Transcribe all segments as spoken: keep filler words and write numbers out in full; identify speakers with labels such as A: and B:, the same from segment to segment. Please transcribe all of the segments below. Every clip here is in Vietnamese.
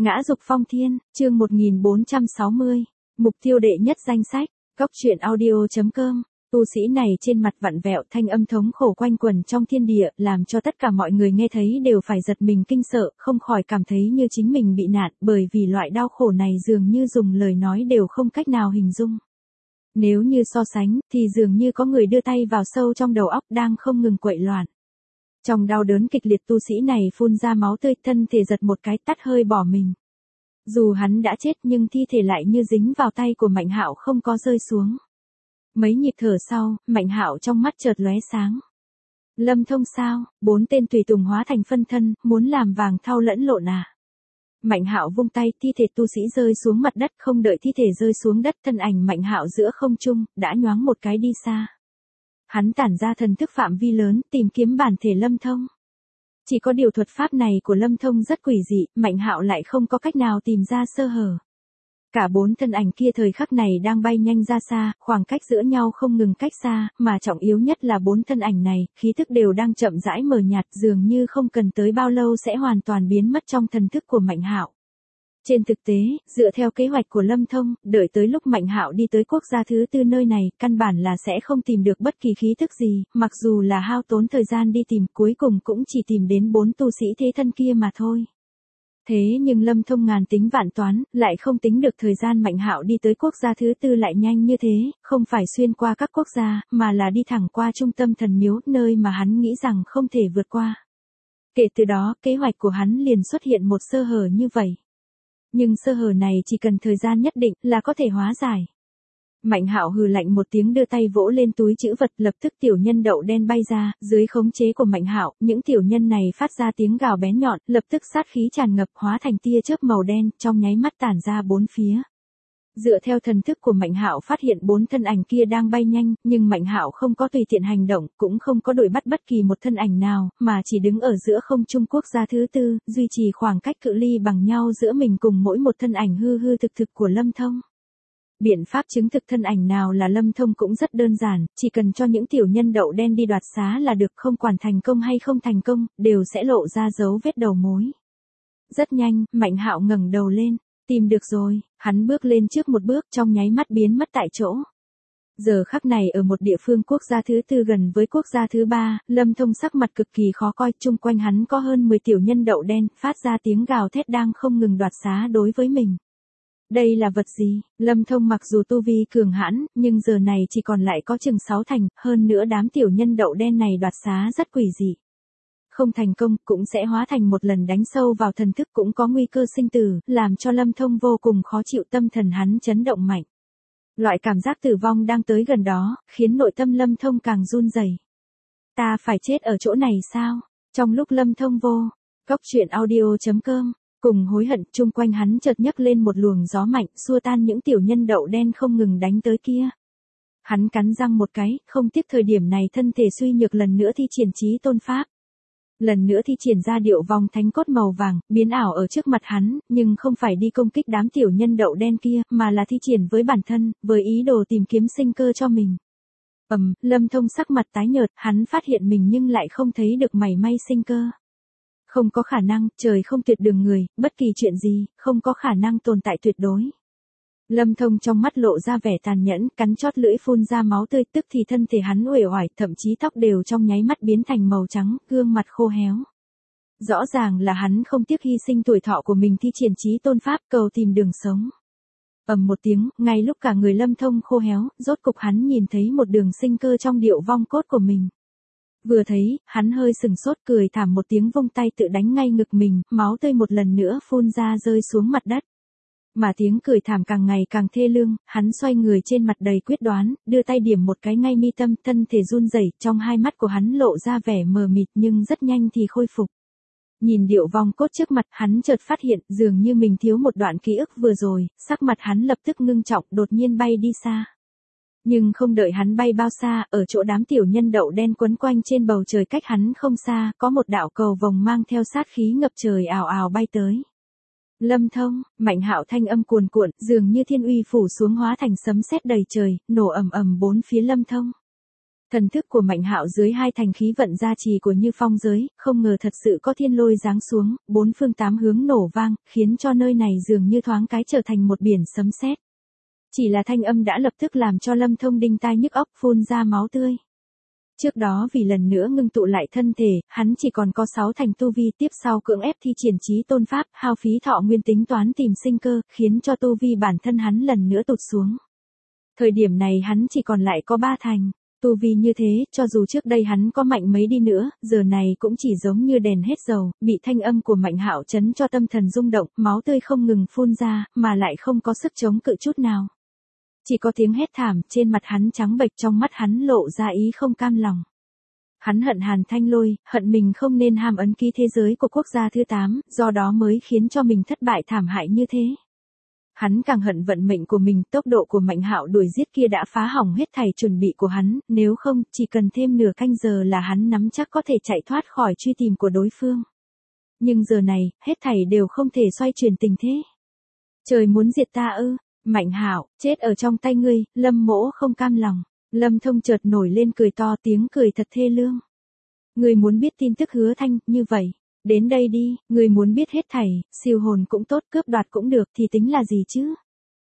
A: Ngã dục phong thiên, chương một nghìn bốn trăm sáu mươi. Mục tiêu đệ nhất danh sách. Cốc truyện audio.com. Tu sĩ này trên mặt vặn vẹo, thanh âm thống khổ quanh quẩn trong thiên địa, làm cho tất cả mọi người nghe thấy đều phải giật mình kinh sợ, không khỏi cảm thấy như chính mình bị nạn, bởi vì loại đau khổ này dường như dùng lời nói đều không cách nào hình dung. Nếu như so sánh, thì dường như có người đưa tay vào sâu trong đầu óc đang không ngừng quậy loạn. Trong đau đớn kịch liệt, tu sĩ này phun ra máu tươi, thân thể giật một cái, tắt hơi bỏ mình. Dù hắn đã chết nhưng thi thể lại như dính vào tay của Mạnh Hạo không có rơi xuống. Mấy nhịp thở sau, Mạnh Hạo trong mắt chợt lóe sáng. Lâm Thông sao? Bốn tên tùy tùng hóa thành phân thân, muốn làm vàng thau lẫn lộn à? Mạnh Hạo vung tay, thi thể tu sĩ rơi xuống mặt đất, không đợi thi thể rơi xuống đất, thân ảnh Mạnh Hạo giữa không trung đã nhoáng một cái đi xa. Hắn tản ra thần thức phạm vi lớn, tìm kiếm bản thể Lâm Thông. Chỉ có điều thuật pháp này của Lâm Thông rất quỷ dị, Mạnh Hạo lại không có cách nào tìm ra sơ hở. Cả bốn thân ảnh kia thời khắc này đang bay nhanh ra xa, khoảng cách giữa nhau không ngừng cách xa, mà trọng yếu nhất là bốn thân ảnh này, khí thức đều đang chậm rãi mờ nhạt, dường như không cần tới bao lâu sẽ hoàn toàn biến mất trong thần thức của Mạnh Hạo. Trên thực tế, dựa theo kế hoạch của Lâm Thông, đợi tới lúc Mạnh Hạo đi tới quốc gia thứ tư nơi này, căn bản là sẽ không tìm được bất kỳ khí thức gì, mặc dù là hao tốn thời gian đi tìm, cuối cùng cũng chỉ tìm đến bốn tu sĩ thế thân kia mà thôi. Thế nhưng Lâm Thông ngàn tính vạn toán, lại không tính được thời gian Mạnh Hạo đi tới quốc gia thứ tư lại nhanh như thế, không phải xuyên qua các quốc gia, mà là đi thẳng qua trung tâm thần miếu, nơi mà hắn nghĩ rằng không thể vượt qua. Kể từ đó, kế hoạch của hắn liền xuất hiện một sơ hở như vậy. Nhưng sơ hở này chỉ cần thời gian nhất định là có thể hóa giải. Mạnh Hạo hừ lạnh một tiếng, đưa tay vỗ lên túi trữ vật, lập tức tiểu nhân đậu đen bay ra, dưới khống chế của Mạnh Hạo, những tiểu nhân này phát ra tiếng gào bén nhọn, lập tức sát khí tràn ngập, hóa thành tia chớp màu đen, trong nháy mắt tản ra bốn phía. Dựa theo thần thức của Mạnh Hạo phát hiện bốn thân ảnh kia đang bay nhanh, nhưng Mạnh Hạo không có tùy tiện hành động, cũng không có đuổi bắt bất kỳ một thân ảnh nào, mà chỉ đứng ở giữa không trung quốc gia thứ tư, duy trì khoảng cách cự ly bằng nhau giữa mình cùng mỗi một thân ảnh hư hư thực thực của Lâm Thông. Biện pháp chứng thực thân ảnh nào là Lâm Thông cũng rất đơn giản, chỉ cần cho những tiểu nhân đậu đen đi đoạt xá là được, không quản thành công hay không thành công, đều sẽ lộ ra dấu vết đầu mối. Rất nhanh, Mạnh Hạo ngẩng đầu lên, tìm được rồi, hắn bước lên trước một bước, trong nháy mắt biến mất tại chỗ. Giờ khắc này ở một địa phương quốc gia thứ tư gần với quốc gia thứ ba, Lâm Thông sắc mặt cực kỳ khó coi, chung quanh hắn có hơn mười tiểu nhân đậu đen, phát ra tiếng gào thét đang không ngừng đoạt xá đối với mình. Đây là vật gì? Lâm Thông mặc dù tu vi cường hãn, nhưng giờ này chỉ còn lại có chừng sáu thành, hơn nữa đám tiểu nhân đậu đen này đoạt xá rất quỷ dị. Không thành công, cũng sẽ hóa thành một lần đánh sâu vào thần thức, cũng có nguy cơ sinh tử, làm cho Lâm Thông vô cùng khó chịu, tâm thần hắn chấn động mạnh. Loại cảm giác tử vong đang tới gần đó, khiến nội tâm Lâm Thông càng run rẩy. Ta phải chết ở chỗ này sao? Trong lúc Lâm Thông vô, cốc truyện audio.com. Cùng hối hận, chung quanh hắn chợt nhấc lên một luồng gió mạnh, xua tan những tiểu nhân đậu đen không ngừng đánh tới kia. Hắn cắn răng một cái, không tiếc thời điểm này thân thể suy nhược lần nữa thi triển chí tôn pháp. Lần nữa thi triển ra điệu vòng thánh cốt màu vàng, biến ảo ở trước mặt hắn, nhưng không phải đi công kích đám tiểu nhân đậu đen kia, mà là thi triển với bản thân, với ý đồ tìm kiếm sinh cơ cho mình. Ầm, um, Lâm Thông sắc mặt tái nhợt, hắn phát hiện mình nhưng lại không thấy được mảy may sinh cơ. Không có khả năng, trời không tuyệt đường người, bất kỳ chuyện gì, không có khả năng tồn tại tuyệt đối. Lâm Thông trong mắt lộ ra vẻ tàn nhẫn, cắn chót lưỡi phun ra máu tươi, tức thì thân thể hắn uể oải, thậm chí tóc đều trong nháy mắt biến thành màu trắng, gương mặt khô héo. Rõ ràng là hắn không tiếc hy sinh tuổi thọ của mình thi triển chí tôn pháp, cầu tìm đường sống. Ầm một tiếng, ngay lúc cả người Lâm Thông khô héo, rốt cục hắn nhìn thấy một đường sinh cơ trong điệu vong cốt của mình. Vừa thấy, hắn hơi sừng sốt, cười thảm một tiếng, vung tay tự đánh ngay ngực mình, máu tươi một lần nữa phun ra rơi xuống mặt đất. Mà tiếng cười thảm càng ngày càng thê lương, hắn xoay người trên mặt đầy quyết đoán, đưa tay điểm một cái ngay mi tâm, thân thể run rẩy, trong hai mắt của hắn lộ ra vẻ mờ mịt nhưng rất nhanh thì khôi phục. Nhìn điệu vong cốt trước mặt, hắn chợt phát hiện, dường như mình thiếu một đoạn ký ức vừa rồi, sắc mặt hắn lập tức ngưng trọng, đột nhiên bay đi xa. Nhưng không đợi hắn bay bao xa, ở chỗ đám tiểu nhân đậu đen quấn quanh trên bầu trời cách hắn không xa, có một đạo cầu vồng mang theo sát khí ngập trời ào ào bay tới. Lâm Thông, Mạnh Hạo thanh âm cuồn cuộn, dường như thiên uy phủ xuống hóa thành sấm sét đầy trời, nổ ầm ầm bốn phía Lâm Thông. Thần thức của Mạnh Hạo dưới hai thành khí vận gia trì của Như Phong giới, không ngờ thật sự có thiên lôi giáng xuống, bốn phương tám hướng nổ vang, khiến cho nơi này dường như thoáng cái trở thành một biển sấm sét. Chỉ là thanh âm đã lập tức làm cho Lâm Thông đinh tai nhức óc, phun ra máu tươi. Trước đó vì lần nữa ngưng tụ lại thân thể, hắn chỉ còn có sáu thành tu vi, tiếp sau cưỡng ép thi triển chí tôn pháp, hao phí thọ nguyên tính toán tìm sinh cơ, khiến cho tu vi bản thân hắn lần nữa tụt xuống. Thời điểm này hắn chỉ còn lại có ba thành. Tu vi như thế, cho dù trước đây hắn có mạnh mấy đi nữa, giờ này cũng chỉ giống như đèn hết dầu, bị thanh âm của Mạnh Hạo chấn cho tâm thần rung động, máu tươi không ngừng phun ra, mà lại không có sức chống cự chút nào. Chỉ có tiếng hét thảm, trên mặt hắn trắng bệch, trong mắt hắn lộ ra ý không cam lòng. Hắn hận Hàn Thanh Lôi, hận mình không nên ham ấn ký thế giới của quốc gia thứ tám, do đó mới khiến cho mình thất bại thảm hại như thế. Hắn càng hận vận mệnh của mình, tốc độ của Mạnh Hạo đuổi giết kia đã phá hỏng hết thảy chuẩn bị của hắn, nếu không, chỉ cần thêm nửa canh giờ là hắn nắm chắc có thể chạy thoát khỏi truy tìm của đối phương. Nhưng giờ này, hết thảy đều không thể xoay chuyển tình thế. Trời muốn diệt ta ư? Mạnh Hạo, chết ở trong tay ngươi, Lâm Mỗ không cam lòng. Lâm Thông chợt nổi lên cười to, tiếng cười thật thê lương. Ngươi muốn biết tin tức Hứa Thanh, như vậy. Đến đây đi, ngươi muốn biết hết thảy, siêu hồn cũng tốt, cướp đoạt cũng được thì tính là gì chứ?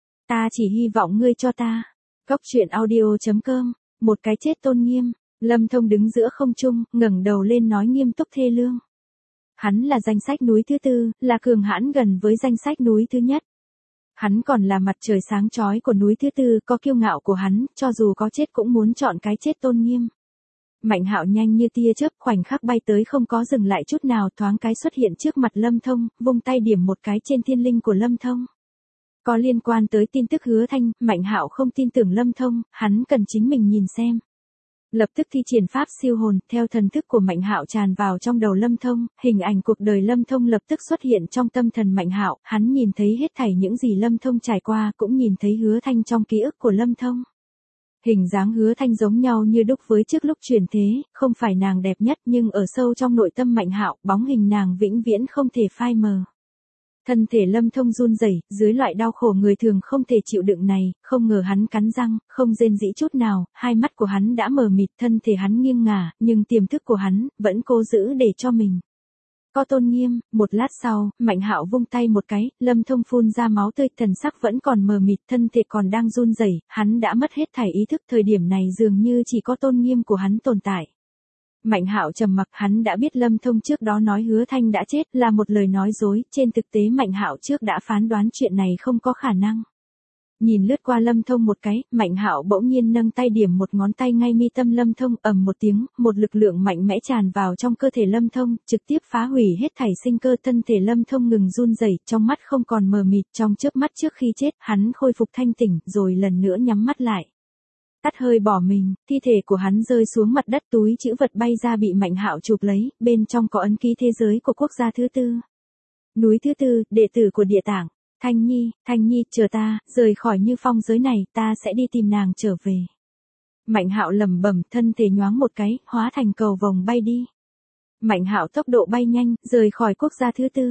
A: Ta chỉ hy vọng ngươi cho ta. Góc truyện audio chấm com, một cái chết tôn nghiêm. Lâm Thông đứng giữa không trung, ngẩng đầu lên nói nghiêm túc thê lương. Hắn là danh sách núi thứ tư, là cường hãn gần với danh sách núi thứ nhất. Hắn còn là mặt trời sáng chói của núi thứ tư, có kiêu ngạo của hắn, cho dù có chết cũng muốn chọn cái chết tôn nghiêm. Mạnh Hạo nhanh như tia chớp, khoảnh khắc bay tới không có dừng lại chút nào, thoáng cái xuất hiện trước mặt Lâm Thông, vung tay điểm một cái trên thiên linh của Lâm Thông. Có liên quan tới tin tức Hứa Thanh, Mạnh Hạo không tin tưởng Lâm Thông, hắn cần chính mình nhìn xem. Lập tức thi triển pháp siêu hồn, theo thần thức của Mạnh Hạo tràn vào trong đầu Lâm Thông, hình ảnh cuộc đời Lâm Thông lập tức xuất hiện trong tâm thần Mạnh Hạo, hắn nhìn thấy hết thảy những gì Lâm Thông trải qua, cũng nhìn thấy Hứa Thanh trong ký ức của Lâm Thông. Hình dáng Hứa Thanh giống nhau như đúc với trước lúc chuyển thế, không phải nàng đẹp nhất nhưng ở sâu trong nội tâm Mạnh Hạo, bóng hình nàng vĩnh viễn không thể phai mờ. Thân thể Lâm Thông run rẩy, dưới loại đau khổ người thường không thể chịu đựng này, không ngờ hắn cắn răng, không rên rỉ chút nào, hai mắt của hắn đã mờ mịt, thân thể hắn nghiêng ngả, nhưng tiềm thức của hắn vẫn cố giữ để cho mình có tôn nghiêm. Một lát sau, Mạnh Hạo vung tay một cái, Lâm Thông phun ra máu tươi, thần sắc vẫn còn mờ mịt, thân thể còn đang run rẩy, hắn đã mất hết thảy ý thức, thời điểm này dường như chỉ có tôn nghiêm của hắn tồn tại. Mạnh Hạo trầm mặc, hắn đã biết Lâm Thông trước đó nói Hứa Thanh đã chết là một lời nói dối, trên thực tế Mạnh Hạo trước đã phán đoán chuyện này không có khả năng. Nhìn lướt qua Lâm Thông một cái, Mạnh Hạo bỗng nhiên nâng tay điểm một ngón tay ngay mi tâm Lâm Thông, ầm một tiếng, một lực lượng mạnh mẽ tràn vào trong cơ thể Lâm Thông, trực tiếp phá hủy hết thảy sinh cơ, thân thể Lâm Thông ngừng run rẩy, trong mắt không còn mờ mịt, trong chớp mắt trước khi chết, hắn khôi phục thanh tỉnh, rồi lần nữa nhắm mắt lại. Tắt hơi bỏ mình, thi thể của hắn rơi xuống mặt đất, túi trữ vật bay ra bị Mạnh Hạo chụp lấy, bên trong có ấn ký thế giới của quốc gia thứ tư. Núi thứ tư, đệ tử của Địa Tạng. Thanh Nhi, Thanh Nhi, chờ ta, rời khỏi Như Phong giới này, ta sẽ đi tìm nàng trở về. Mạnh Hạo lẩm bẩm, thân thể nhoáng một cái, hóa thành cầu vồng bay đi. Mạnh Hạo tốc độ bay nhanh, rời khỏi quốc gia thứ tư.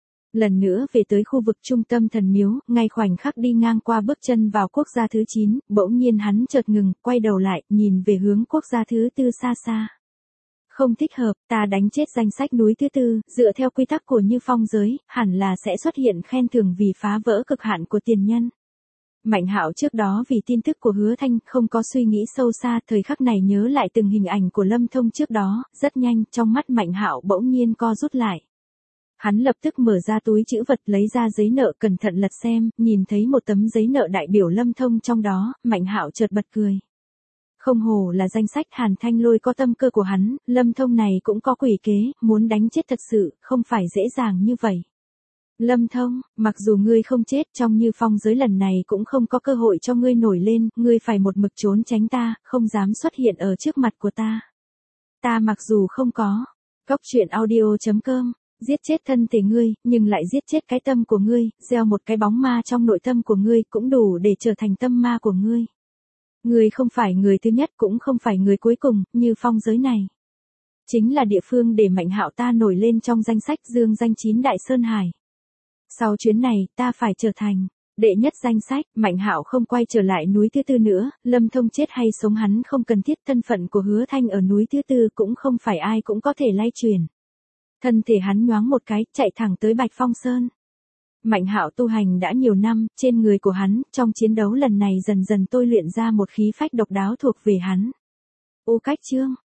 A: Lần nữa về tới khu vực trung tâm thần miếu, ngay khoảnh khắc đi ngang qua bước chân vào quốc gia thứ chín, bỗng nhiên hắn chợt ngừng, quay đầu lại, nhìn về hướng quốc gia thứ tư xa xa. Không thích hợp, ta đánh chết danh sách núi thứ tư, dựa theo quy tắc của Như Phong giới, hẳn là sẽ xuất hiện khen thưởng vì phá vỡ cực hạn của tiền nhân. Mạnh Hạo trước đó vì tin tức của Hứa Thanh không có suy nghĩ sâu xa, thời khắc này nhớ lại từng hình ảnh của Lâm Thông trước đó, rất nhanh, trong mắt Mạnh Hạo bỗng nhiên co rút lại. Hắn lập tức mở ra túi trữ vật, lấy ra giấy nợ, cẩn thận lật xem, nhìn thấy một tấm giấy nợ đại biểu Lâm Thông trong đó, Mạnh Hạo chợt bật cười. Không hổ là danh sách Hàn Thanh Lôi có tâm cơ của hắn, Lâm Thông này cũng có quỷ kế, muốn đánh chết thật sự, không phải dễ dàng như vậy. Lâm Thông, mặc dù ngươi không chết trong Như Phong giới lần này cũng không có cơ hội cho ngươi nổi lên, ngươi phải một mực trốn tránh ta, không dám xuất hiện ở trước mặt của ta. Ta mặc dù không có, góc truyện audio chấm com, giết chết thân thể ngươi, nhưng lại giết chết cái tâm của ngươi, gieo một cái bóng ma trong nội tâm của ngươi cũng đủ để trở thành tâm ma của ngươi. Ngươi không phải người thứ nhất cũng không phải người cuối cùng, Như Phong giới này. Chính là địa phương để Mạnh Hạo ta nổi lên trong danh sách dương danh chín Đại Sơn Hải. Sau chuyến này, ta phải trở thành Đệ nhất danh sách, Mạnh Hạo không quay trở lại núi thứ tư nữa, Lâm Thông chết hay sống hắn không cần thiết, thân phận của Hứa Thanh ở núi thứ tư cũng không phải ai cũng có thể lay truyền. Thân thể hắn nhoáng một cái, chạy thẳng tới Bạch Phong Sơn. Mạnh Hạo tu hành đã nhiều năm, trên người của hắn, trong chiến đấu lần này dần dần tôi luyện ra một khí phách độc đáo thuộc về hắn. U Cách Chương